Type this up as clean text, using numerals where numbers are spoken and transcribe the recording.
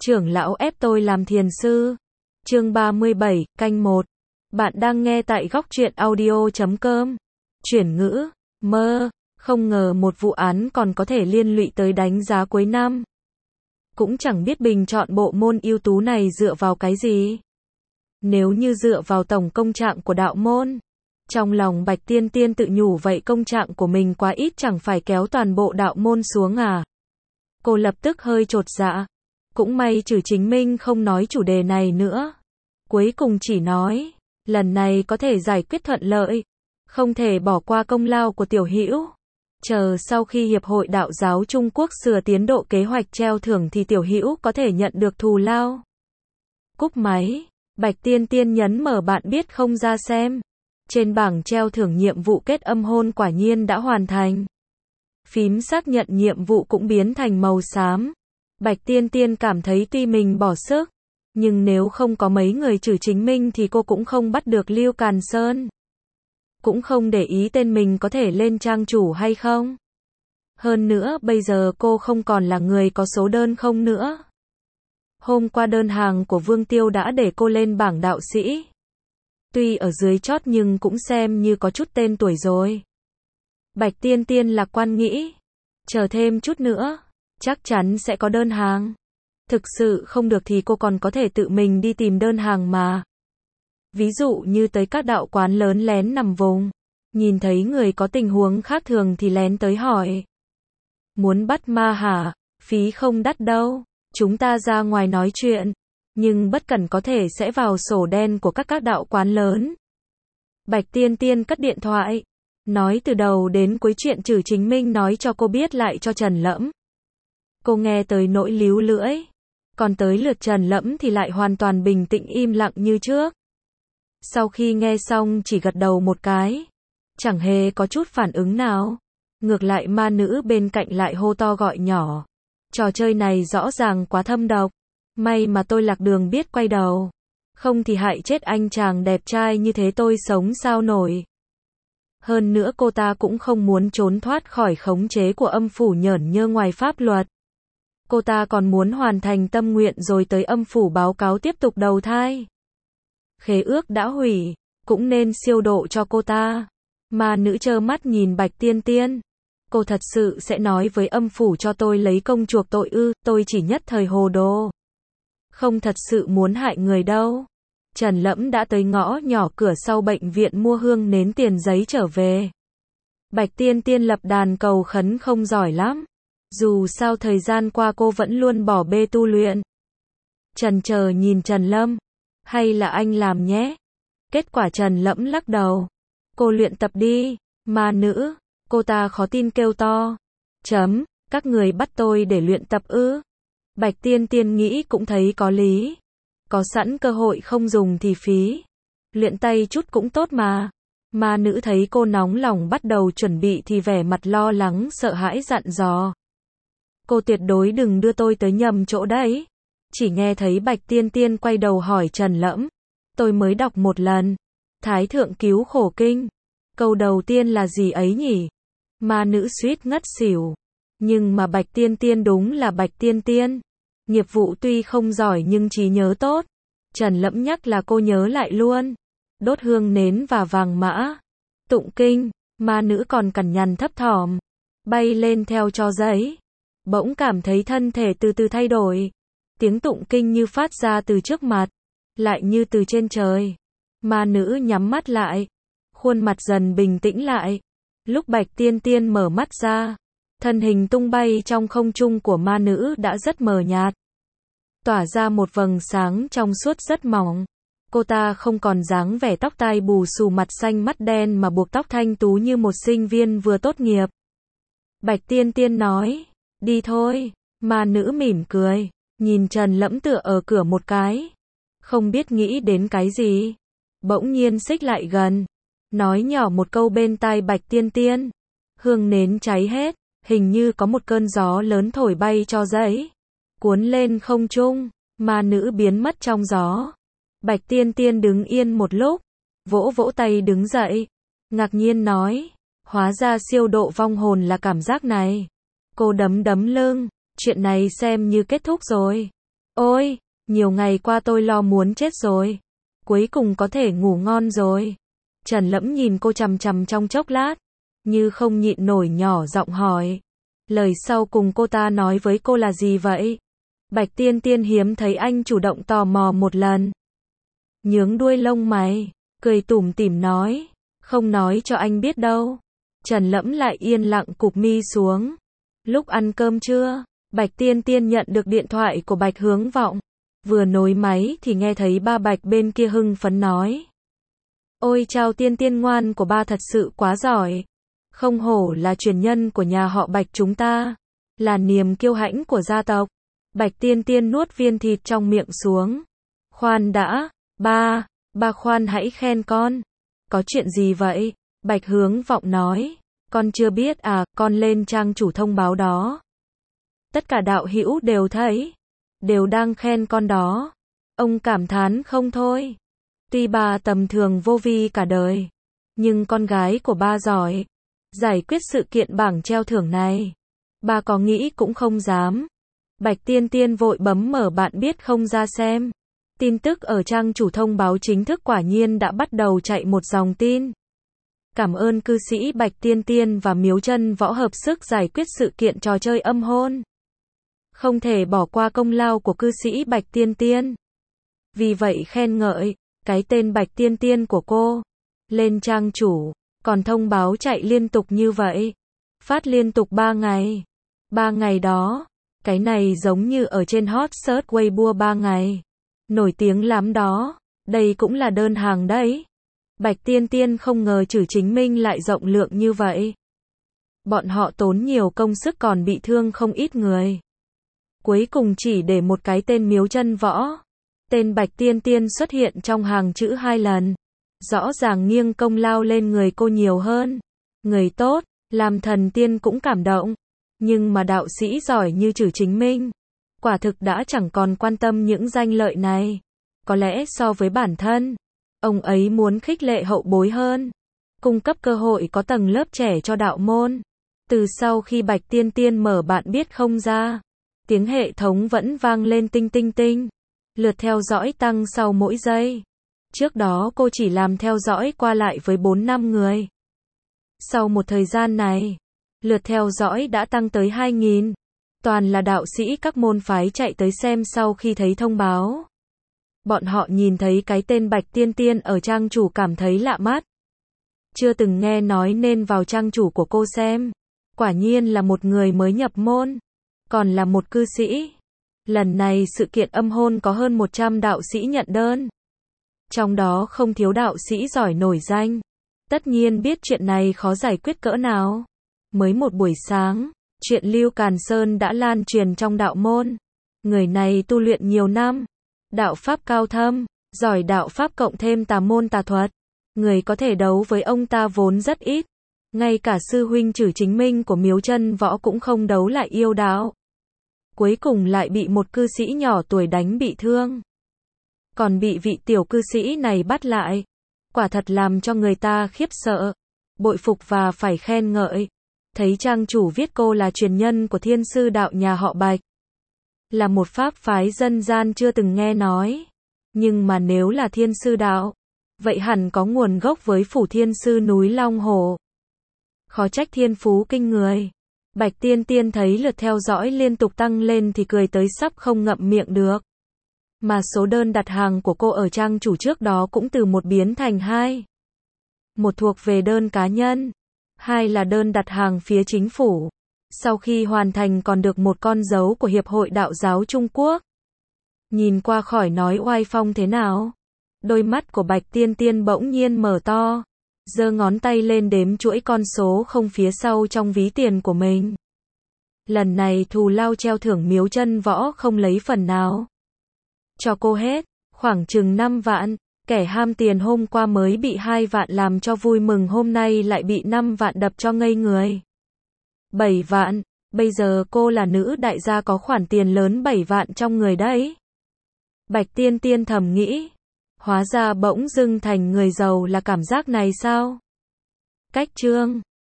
Trưởng lão ép tôi làm thiền sư. Chương 37, canh 1. Bạn đang nghe tại góc truyện audio.com. Chuyển ngữ, mơ, không ngờ một vụ án còn có thể liên lụy tới đánh giá cuối năm. Cũng chẳng biết bình chọn bộ môn ưu tú này dựa vào cái gì. Nếu như dựa vào tổng công trạng của đạo môn. Trong lòng Bạch Tiên Tiên tự nhủ vậy công trạng của mình quá ít chẳng phải kéo toàn bộ đạo môn xuống à. Cô lập tức hơi chột dạ. Cũng may Trử Chính Minh không nói chủ đề này nữa. Cuối cùng chỉ nói, lần này có thể giải quyết thuận lợi. Không thể bỏ qua công lao của Tiểu Hữu. Chờ sau khi Hiệp hội Đạo giáo Trung Quốc sửa tiến độ kế hoạch treo thưởng thì Tiểu Hữu có thể nhận được thù lao. Cúp máy, Bạch Tiên Tiên nhấn mở bạn biết không ra xem. Trên bảng treo thưởng nhiệm vụ kết âm hôn quả nhiên đã hoàn thành. Phím xác nhận nhiệm vụ cũng biến thành màu xám. Bạch Tiên Tiên cảm thấy tuy mình bỏ sức, nhưng nếu không có mấy người Trử Chính Minh thì cô cũng không bắt được Lưu Càn Sơn. Cũng không để ý tên mình có thể lên trang chủ hay không. Hơn nữa bây giờ cô không còn là người có số đơn không nữa. Hôm qua đơn hàng của Vương Tiêu đã để cô lên bảng đạo sĩ. Tuy ở dưới chót nhưng cũng xem như có chút tên tuổi rồi. Bạch Tiên Tiên lạc quan nghĩ, chờ thêm chút nữa, chắc chắn sẽ có đơn hàng. Thực sự không được thì cô còn có thể tự mình đi tìm đơn hàng mà. Ví dụ như tới các đạo quán lớn lén nằm vùng, nhìn thấy người có tình huống khác thường thì lén tới hỏi. Muốn bắt ma hả? Phí không đắt đâu, chúng ta ra ngoài nói chuyện. Nhưng bất cẩn có thể sẽ vào sổ đen của các đạo quán lớn. Bạch Tiên Tiên cất điện thoại. Nói từ đầu đến cuối chuyện Trử Chính Minh nói cho cô biết lại cho Trần Lẫm. Cô nghe tới nỗi líu lưỡi. Còn tới lượt Trần Lẫm thì lại hoàn toàn bình tĩnh im lặng như trước. Sau khi nghe xong chỉ gật đầu một cái. Chẳng hề có chút phản ứng nào. Ngược lại ma nữ bên cạnh lại hô to gọi nhỏ. Trò chơi này rõ ràng quá thâm độc. May mà tôi lạc đường biết quay đầu. Không thì hại chết anh chàng đẹp trai như thế tôi sống sao nổi. Hơn nữa cô ta cũng không muốn trốn thoát khỏi khống chế của âm phủ nhởn nhơ ngoài pháp luật. Cô ta còn muốn hoàn thành tâm nguyện rồi tới âm phủ báo cáo tiếp tục đầu thai. Khế ước đã hủy, cũng nên siêu độ cho cô ta. Ma nữ trơ mắt nhìn Bạch Tiên Tiên. Cô thật sự sẽ nói với âm phủ cho tôi lấy công chuộc tội ư? Tôi chỉ nhất thời hồ đồ. Không thật sự muốn hại người đâu. Trần Lẫm đã tới ngõ nhỏ cửa sau bệnh viện mua hương nến tiền giấy trở về. Bạch Tiên Tiên lập đàn cầu khấn không giỏi lắm. Dù sao thời gian qua cô vẫn luôn bỏ bê tu luyện. Trần chờ nhìn Trần Lâm. Hay là anh làm nhé? Kết quả Trần Lẫm lắc đầu. Cô luyện tập đi. Ma nữ. Cô ta khó tin kêu to. Các người bắt tôi để luyện tập ư? Bạch Tiên Tiên nghĩ cũng thấy có lý. Có sẵn cơ hội không dùng thì phí. Luyện tay chút cũng tốt mà. Ma nữ thấy cô nóng lòng bắt đầu chuẩn bị thì vẻ mặt lo lắng sợ hãi dặn dò. Cô tuyệt đối đừng đưa tôi tới nhầm chỗ đấy. Chỉ nghe thấy Bạch Tiên Tiên quay đầu hỏi Trần Lẫm. Tôi mới đọc một lần. Thái thượng cứu khổ kinh. Câu đầu tiên là gì ấy nhỉ? Ma nữ suýt ngất xỉu. Nhưng mà Bạch Tiên Tiên đúng là Bạch Tiên Tiên. Nghiệp vụ tuy không giỏi nhưng trí nhớ tốt. Trần Lẫm nhắc là cô nhớ lại luôn. Đốt hương nến và vàng mã. Tụng kinh, ma nữ còn cằn nhằn thấp thỏm. Bay lên theo cho giấy. Bỗng cảm thấy thân thể từ từ thay đổi. Tiếng tụng kinh như phát ra từ trước mặt. Lại như từ trên trời. Ma nữ nhắm mắt lại. Khuôn mặt dần bình tĩnh lại. Lúc Bạch Tiên Tiên mở mắt ra. Thân hình tung bay trong không trung của ma nữ đã rất mờ nhạt. Tỏa ra một vầng sáng trong suốt rất mỏng. Cô ta không còn dáng vẻ tóc tai bù xù mặt xanh mắt đen mà buộc tóc thanh tú như một sinh viên vừa tốt nghiệp. Bạch Tiên Tiên nói, đi thôi. Ma nữ mỉm cười, nhìn Trần Lẫm tựa ở cửa một cái. Không biết nghĩ đến cái gì. Bỗng nhiên xích lại gần. Nói nhỏ một câu bên tai Bạch Tiên Tiên. Hương nến cháy hết. Hình như có một cơn gió lớn thổi bay cho giấy. Cuốn lên không trung. Ma nữ biến mất trong gió. Bạch Tiên Tiên đứng yên một lúc. Vỗ vỗ tay đứng dậy. Ngạc nhiên nói. Hóa ra siêu độ vong hồn là cảm giác này. Cô đấm đấm lưng. Chuyện này xem như kết thúc rồi. Ôi, nhiều ngày qua tôi lo muốn chết rồi. Cuối cùng có thể ngủ ngon rồi. Trần Lẫm nhìn cô chằm chằm trong chốc lát, như không nhịn nổi nhỏ giọng hỏi. Lời sau cùng cô ta nói với cô là gì vậy? Bạch Tiên Tiên hiếm thấy anh chủ động tò mò một lần. Nhướng đuôi lông mày, cười tủm tỉm nói. Không nói cho anh biết đâu. Trần Lẫm lại yên lặng cụp mi xuống. Lúc ăn cơm trưa, Bạch Tiên Tiên nhận được điện thoại của Bạch Hướng Vọng. Vừa nối máy thì nghe thấy ba Bạch bên kia hưng phấn nói. Ôi chào Tiên Tiên ngoan của ba thật sự quá giỏi. Không hổ là truyền nhân của nhà họ Bạch chúng ta. Là niềm kiêu hãnh của gia tộc. Bạch Tiên Tiên nuốt viên thịt trong miệng xuống. Khoan đã, ba khoan hãy khen con. Có chuyện gì vậy? Bạch Hướng Vọng nói. Con chưa biết à, con lên trang chủ thông báo đó. Tất cả đạo hữu đều thấy. Đều đang khen con đó. Ông cảm thán không thôi. Tuy bà tầm thường vô vi cả đời. Nhưng con gái của ba giỏi. Giải quyết sự kiện bảng treo thưởng này. Ba có nghĩ cũng không dám. Bạch Tiên Tiên vội bấm mở bạn biết không ra xem. Tin tức ở trang chủ thông báo chính thức quả nhiên đã bắt đầu chạy một dòng tin. Cảm ơn cư sĩ Bạch Tiên Tiên và Miếu Chân Võ hợp sức giải quyết sự kiện trò chơi âm hôn. Không thể bỏ qua công lao của cư sĩ Bạch Tiên Tiên. Vì vậy khen ngợi, cái tên Bạch Tiên Tiên của cô. Lên trang chủ, còn thông báo chạy liên tục như vậy. Phát liên tục 3 ngày. 3 ngày đó, cái này giống như ở trên hot search Weibo 3 ngày. Nổi tiếng lắm đó, đây cũng là đơn hàng đấy. Bạch Tiên Tiên không ngờ chữ chính minh lại rộng lượng như vậy. Bọn họ tốn nhiều công sức còn bị thương không ít người. Cuối cùng chỉ để một cái tên Miếu Chân Võ. Tên Bạch Tiên Tiên xuất hiện trong hàng chữ 2 lần. Rõ ràng nghiêng công lao lên người cô nhiều hơn. Người tốt, làm thần tiên cũng cảm động. Nhưng mà đạo sĩ giỏi như chữ chính minh. Quả thực đã chẳng còn quan tâm những danh lợi này. Có lẽ so với bản thân, ông ấy muốn khích lệ hậu bối hơn. Cung cấp cơ hội có tầng lớp trẻ cho đạo môn. Từ sau khi Bạch Tiên Tiên mở bạn biết không ra. Tiếng hệ thống vẫn vang lên tinh tinh tinh. Lượt theo dõi tăng sau mỗi giây. Trước đó cô chỉ làm theo dõi qua lại với 4-5 người. Sau một thời gian này, lượt theo dõi đã tăng tới 2.000. Toàn là đạo sĩ các môn phái chạy tới xem sau khi thấy thông báo. Bọn họ nhìn thấy cái tên Bạch Tiên Tiên ở trang chủ cảm thấy lạ mắt. Chưa từng nghe nói nên vào trang chủ của cô xem. Quả nhiên là một người mới nhập môn. Còn là một cư sĩ. Lần này sự kiện âm hôn có hơn 100 đạo sĩ nhận đơn. Trong đó không thiếu đạo sĩ giỏi nổi danh. Tất nhiên biết chuyện này khó giải quyết cỡ nào. Mới một buổi sáng, chuyện Lưu Càn Sơn đã lan truyền trong đạo môn. Người này tu luyện nhiều năm. Đạo pháp cao thâm, giỏi đạo pháp cộng thêm tà môn tà thuật. Người có thể đấu với ông ta vốn rất ít. Ngay cả sư huynh chử chính minh của Miếu Chân Võ cũng không đấu lại yêu đạo. Cuối cùng lại bị một cư sĩ nhỏ tuổi đánh bị thương. Còn bị vị tiểu cư sĩ này bắt lại. Quả thật làm cho người ta khiếp sợ. Bội phục và phải khen ngợi. Thấy trang chủ viết cô là truyền nhân của thiên sư đạo nhà họ Bạch. Là một pháp phái dân gian chưa từng nghe nói. Nhưng mà nếu là thiên sư đạo, vậy hẳn có nguồn gốc với phủ thiên sư núi Long Hồ. Khó trách thiên phú kinh người. Bạch Tiên Tiên thấy lượt theo dõi liên tục tăng lên thì cười tới sắp không ngậm miệng được. Mà số đơn đặt hàng của cô ở trang chủ trước đó cũng từ 1 biến thành 2. Một thuộc về đơn cá nhân, 2 là đơn đặt hàng phía chính phủ. Sau khi hoàn thành còn được một con dấu của Hiệp hội Đạo giáo Trung Quốc. Nhìn qua khỏi nói oai phong thế nào. Đôi mắt của Bạch Tiên Tiên bỗng nhiên mở to. Giơ ngón tay lên đếm chuỗi con số không phía sau trong ví tiền của mình. Lần này thù lao treo thưởng Miếu Chân Võ không lấy phần nào. Cho cô hết, khoảng chừng 5 vạn. Kẻ ham tiền hôm qua mới bị 2 vạn làm cho vui mừng hôm nay lại bị 5 vạn đập cho ngây người. 7 vạn, bây giờ cô là nữ đại gia có khoản tiền lớn 7 vạn trong người đấy. Bạch Tiên Tiên thầm nghĩ. Hóa ra bỗng dưng thành người giàu là cảm giác này sao? Cách chương